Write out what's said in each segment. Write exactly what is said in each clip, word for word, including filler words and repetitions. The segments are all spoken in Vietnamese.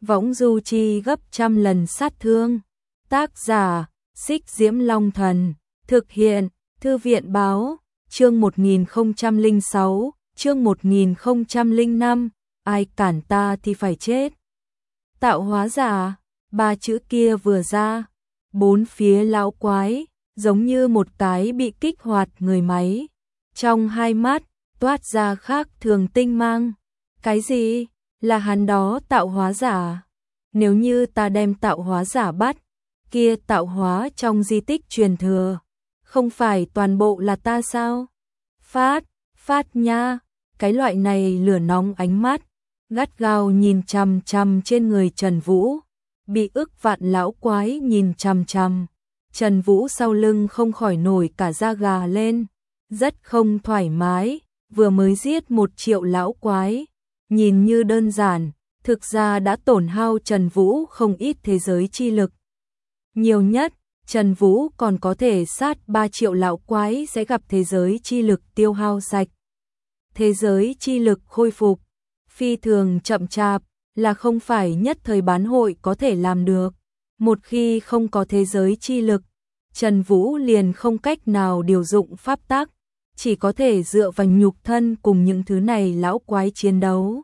võng du chi gấp trăm lần sát thương. Tác giả, Xích Diễm Long Thần, thực hiện, Thư viện Báo, chương một nghìn không trăm lẻ sáu, chương một nghìn không trăm lẻ năm, ai cản ta thì phải chết. Tạo hóa giả, ba chữ kia vừa ra, bốn phía lão quái, giống như một cái bị kích hoạt người máy. Trong hai mắt, toát ra khác thường tinh mang. Cái gì? Là hắn đó tạo hóa giả. Nếu như ta đem tạo hóa giả bắt, kia tạo hóa trong di tích truyền thừa, không phải toàn bộ là ta sao? Phát, phát nha, cái loại này lửa nóng ánh mắt, gắt gao nhìn chằm chằm trên người Trần Vũ, bị ức vạn lão quái nhìn chằm chằm. Trần Vũ sau lưng không khỏi nổi cả da gà lên, rất không thoải mái, vừa mới giết một triệu lão quái, nhìn như đơn giản, thực ra đã tổn hao Trần Vũ không ít thế giới chi lực. Nhiều nhất, Trần Vũ còn có thể sát ba triệu lão quái sẽ gặp thế giới chi lực tiêu hao sạch. Thế giới chi lực khôi phục, phi thường chậm chạp, là không phải nhất thời bán hội có thể làm được. Một khi không có thế giới chi lực, Trần Vũ liền không cách nào điều dụng pháp tắc, chỉ có thể dựa vào nhục thân cùng những thứ này lão quái chiến đấu.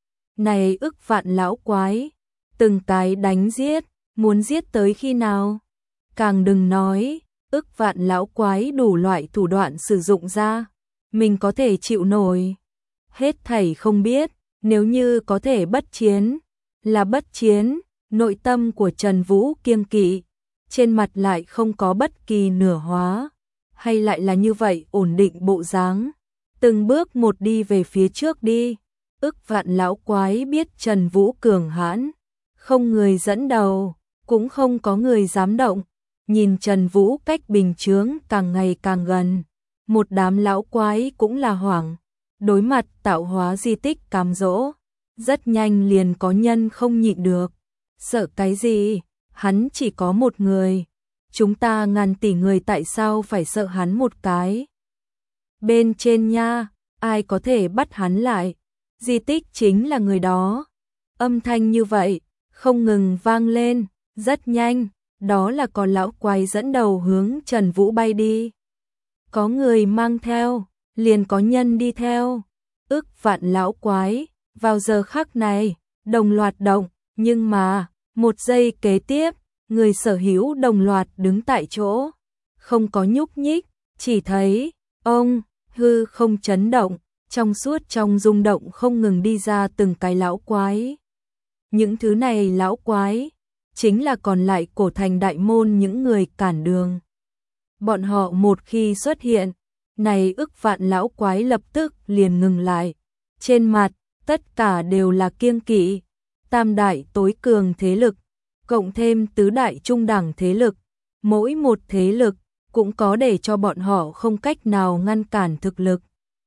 Này ức vạn lão quái, từng cái đánh giết, muốn giết tới khi nào? Càng đừng nói, ức vạn lão quái đủ loại thủ đoạn sử dụng ra, mình có thể chịu nổi. Hết thảy không biết, nếu như có thể bất chiến, là bất chiến, nội tâm của Trần Vũ kiêng kỵ, trên mặt lại không có bất kỳ nửa hóa, hay lại là như vậy ổn định bộ dáng, từng bước một đi về phía trước đi. Ức vạn lão quái biết Trần Vũ cường hãn, không người dẫn đầu, cũng không có người dám động. Nhìn Trần Vũ cách bình chướng càng ngày càng gần, một đám lão quái cũng là hoảng, đối mặt tạo hóa di tích cám dỗ, rất nhanh liền có nhân không nhịn được. Sợ cái gì? Hắn chỉ có một người, chúng ta ngàn tỷ người tại sao phải sợ hắn một cái? Bên trên nha, ai có thể bắt hắn lại? Di tích chính là người đó. Âm thanh như vậy, không ngừng vang lên, rất nhanh, đó là có lão quái dẫn đầu hướng Trần Vũ bay đi. Có người mang theo, liền có nhân đi theo. Ức vạn lão quái, vào giờ khắc này, đồng loạt động, nhưng mà, một giây kế tiếp, người sở hữu đồng loạt đứng tại chỗ, không có nhúc nhích, chỉ thấy, ông, hư không chấn động, trong suốt trong rung động không ngừng đi ra từng cái lão quái. Những thứ này lão quái, chính là còn lại cổ thành đại môn những người cản đường. Bọn họ một khi xuất hiện, này ức vạn lão quái lập tức liền ngừng lại. Trên mặt, tất cả đều là kiêng kỵ, tam đại tối cường thế lực, cộng thêm tứ đại trung đẳng thế lực, mỗi một thế lực cũng có để cho bọn họ không cách nào ngăn cản thực lực.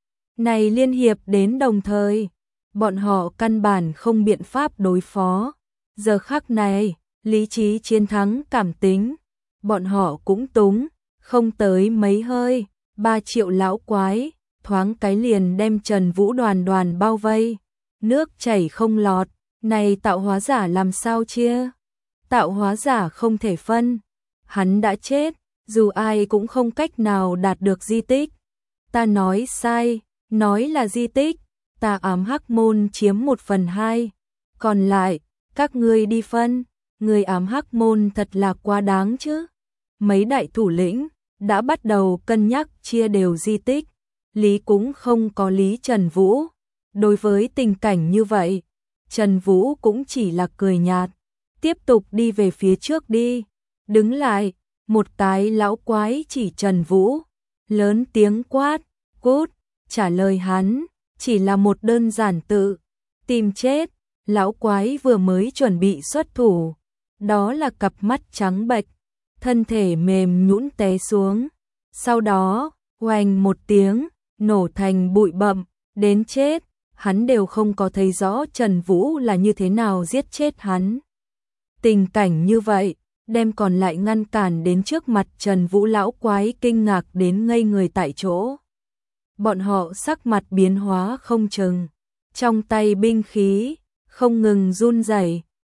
Này liên hiệp đến đồng thời, bọn họ căn bản không biện pháp đối phó. Giờ khắc này, lý trí chiến thắng cảm tính, bọn họ cũng túng, không tới mấy hơi, ba triệu lão quái, thoáng cái liền đem Trần Vũ đoàn đoàn bao vây, nước chảy không lọt, này tạo hóa giả làm sao chia? Tạo hóa giả không thể phân, hắn đã chết, dù ai cũng không cách nào đạt được di tích. Ta nói sai, nói là di tích, ta ám hắc môn chiếm một phần hai, còn lại, các ngươi đi phân, người ám hắc môn thật là quá đáng chứ. Mấy đại thủ lĩnh đã bắt đầu cân nhắc chia đều di tích, lý cũng không có lý Trần Vũ. Đối với tình cảnh như vậy, Trần Vũ cũng chỉ là cười nhạt, tiếp tục đi về phía trước đi. Đứng lại, một cái lão quái chỉ Trần Vũ, lớn tiếng quát, cút, trả lời hắn, chỉ là một đơn giản tự, tìm chết. Lão quái vừa mới chuẩn bị xuất thủ, đó là cặp mắt trắng bệch, thân thể mềm nhũn té xuống, sau đó, oanh một tiếng, nổ thành bụi bặm, đến chết, hắn đều không có thấy rõ Trần Vũ là như thế nào giết chết hắn. Tình cảnh như vậy, đem còn lại ngăn cản đến trước mặt Trần Vũ lão quái kinh ngạc đến ngây người tại chỗ. Bọn họ sắc mặt biến hóa không chừng, trong tay binh khí không ngừng run rẩy,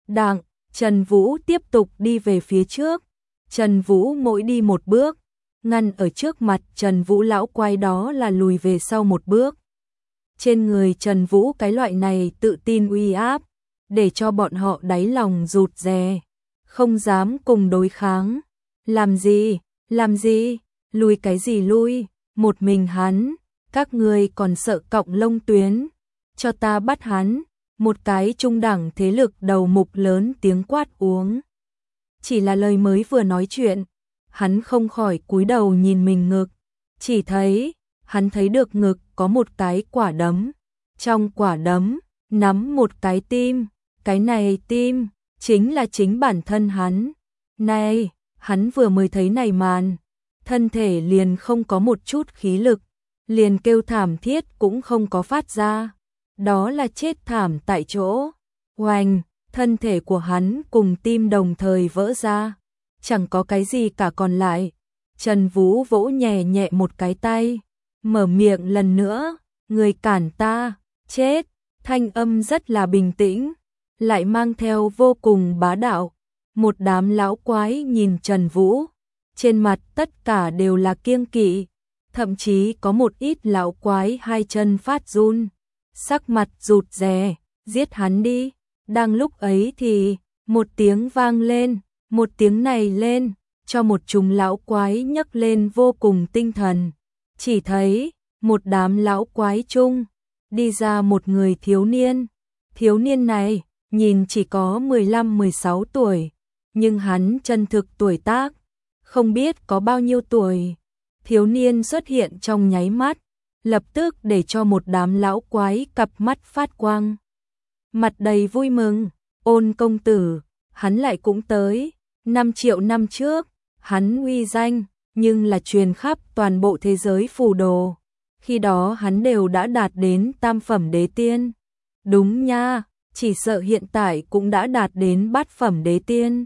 Đặng, Trần Vũ tiếp tục đi về phía trước. Trần Vũ mỗi đi một bước, ngăn ở trước mặt Trần Vũ lão quái đó là lùi về sau một bước. Trên người Trần Vũ cái loại này tự tin uy áp, để cho bọn họ đáy lòng rụt rè, không dám cùng đối kháng. Làm gì, làm gì, lùi cái gì lui, một mình hắn, các người còn sợ cọng lông tuyến, cho ta bắt hắn. Một cái trung đẳng thế lực đầu mục lớn tiếng quát uống. Chỉ là lời mới vừa nói chuyện, hắn không khỏi cúi đầu nhìn mình ngực, chỉ thấy, hắn thấy được ngực có một cái quả đấm, trong quả đấm, nắm một cái tim, cái này tim, chính là chính bản thân hắn. Này, hắn vừa mới thấy này màn, thân thể liền không có một chút khí lực, liền kêu thảm thiết cũng không có phát ra. Đó là chết thảm tại chỗ. Oanh, thân thể của hắn cùng tim đồng thời vỡ ra, chẳng có cái gì cả còn lại. Trần Vũ vỗ nhẹ nhẹ một cái tay, mở miệng lần nữa, người cản ta, chết. Thanh âm rất là bình tĩnh, lại mang theo vô cùng bá đạo. Một đám lão quái nhìn Trần Vũ, trên mặt tất cả đều là kiêng kỵ, thậm chí có một ít lão quái hai chân phát run, sắc mặt rụt rè, giết hắn đi. Đang lúc ấy thì, một tiếng vang lên, một tiếng này lên, cho một chúng lão quái nhấc lên vô cùng tinh thần. Chỉ thấy, một đám lão quái chung, đi ra một người thiếu niên. Thiếu niên này, nhìn chỉ có mười lăm mười sáu tuổi, nhưng hắn chân thực tuổi tác, không biết có bao nhiêu tuổi. Thiếu niên xuất hiện trong nháy mắt, lập tức để cho một đám lão quái cặp mắt phát quang. Mặt đầy vui mừng, Ôn công tử, hắn lại cũng tới. Năm triệu năm trước, hắn uy danh, nhưng là truyền khắp toàn bộ thế giới phù đồ. Khi đó hắn đều đã đạt đến tam phẩm đế tiên. Đúng nha, chỉ sợ hiện tại cũng đã đạt đến bát phẩm đế tiên.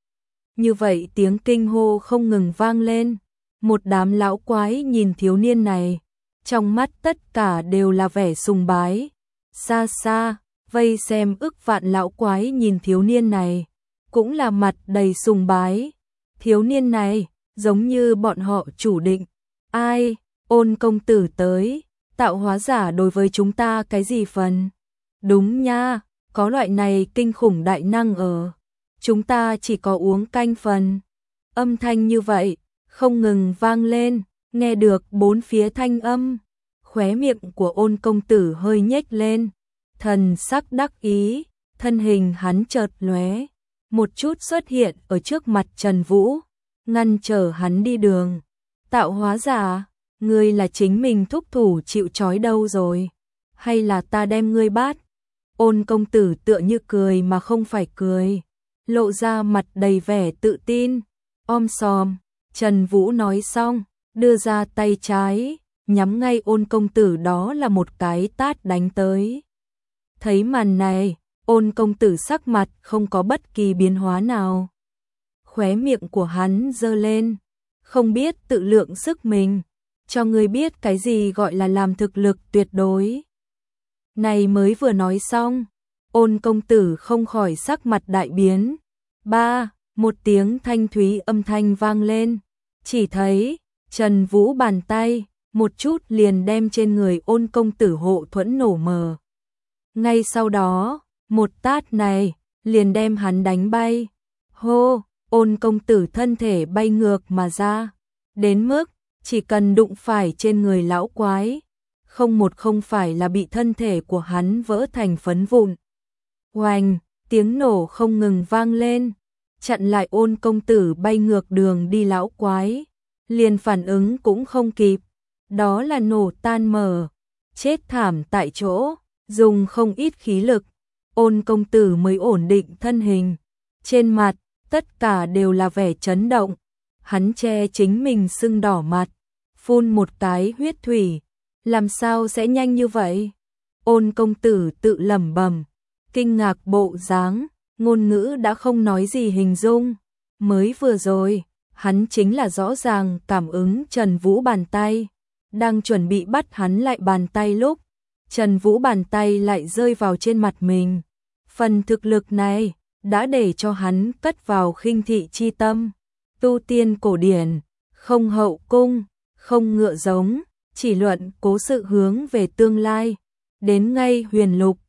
Như vậy tiếng kinh hô không ngừng vang lên. Một đám lão quái nhìn thiếu niên này, trong mắt tất cả đều là vẻ sùng bái. Xa xa, vây xem ức vạn lão quái nhìn thiếu niên này, cũng là mặt đầy sùng bái. Thiếu niên này, giống như bọn họ chủ định. Ai, Ôn công tử tới, tạo hóa giả đối với chúng ta cái gì phần? Đúng nha, có loại này kinh khủng đại năng ở. Chúng ta chỉ có uống canh phần. Âm thanh như vậy, không ngừng vang lên, nghe được bốn phía thanh âm. Khóe miệng của Ôn công tử hơi nhếch lên, thần sắc đắc ý, thân hình hắn chợt lóe, một chút xuất hiện ở trước mặt Trần Vũ, ngăn trở hắn đi đường. Tạo hóa giả, ngươi là chính mình thúc thủ chịu trói đâu rồi, hay là ta đem ngươi bắt? Ôn công tử tựa như cười mà không phải cười, lộ ra mặt đầy vẻ tự tin. Om sòm, Trần Vũ nói xong, đưa ra tay trái, nhắm ngay Ôn công tử đó là một cái tát đánh tới. Thấy màn này, Ôn công tử sắc mặt không có bất kỳ biến hóa nào. Khóe miệng của hắn giơ lên, không biết tự lượng sức mình, cho ngươi biết cái gì gọi là làm thực lực tuyệt đối. Này mới vừa nói xong, Ôn công tử không khỏi sắc mặt đại biến. Ba, một tiếng thanh thúy âm thanh vang lên, chỉ thấy Trần Vũ bàn tay một chút liền đem trên người Ôn công tử hộ thuẫn nổ mờ. Ngay sau đó, một tát này liền đem hắn đánh bay. Hô, Ôn công tử thân thể bay ngược mà ra, đến mức chỉ cần đụng phải trên người lão quái, không một không phải là bị thân thể của hắn vỡ thành phấn vụn. Oanh, tiếng nổ không ngừng vang lên, chặn lại Ôn công tử bay ngược đường đi lão quái, liền phản ứng cũng không kịp, đó là nổ tan mở, chết thảm tại chỗ, dùng không ít khí lực, Ôn công tử mới ổn định thân hình. Trên mặt, tất cả đều là vẻ chấn động, hắn che chính mình sưng đỏ mặt, phun một cái huyết thủy, làm sao sẽ nhanh như vậy? Ôn công tử tự lẩm bẩm, kinh ngạc bộ dáng, ngôn ngữ đã không nói gì hình dung. Mới vừa rồi, hắn chính là rõ ràng cảm ứng Trần Vũ bàn tay, đang chuẩn bị bắt hắn lại bàn tay lúc, Trần Vũ bàn tay lại rơi vào trên mặt mình. Phần thực lực này, đã để cho hắn cất vào khinh thị chi tâm. Tu tiên cổ điển, không hậu cung, không ngựa giống, chỉ luận cố sự hướng về tương lai. Đến ngay huyền lục,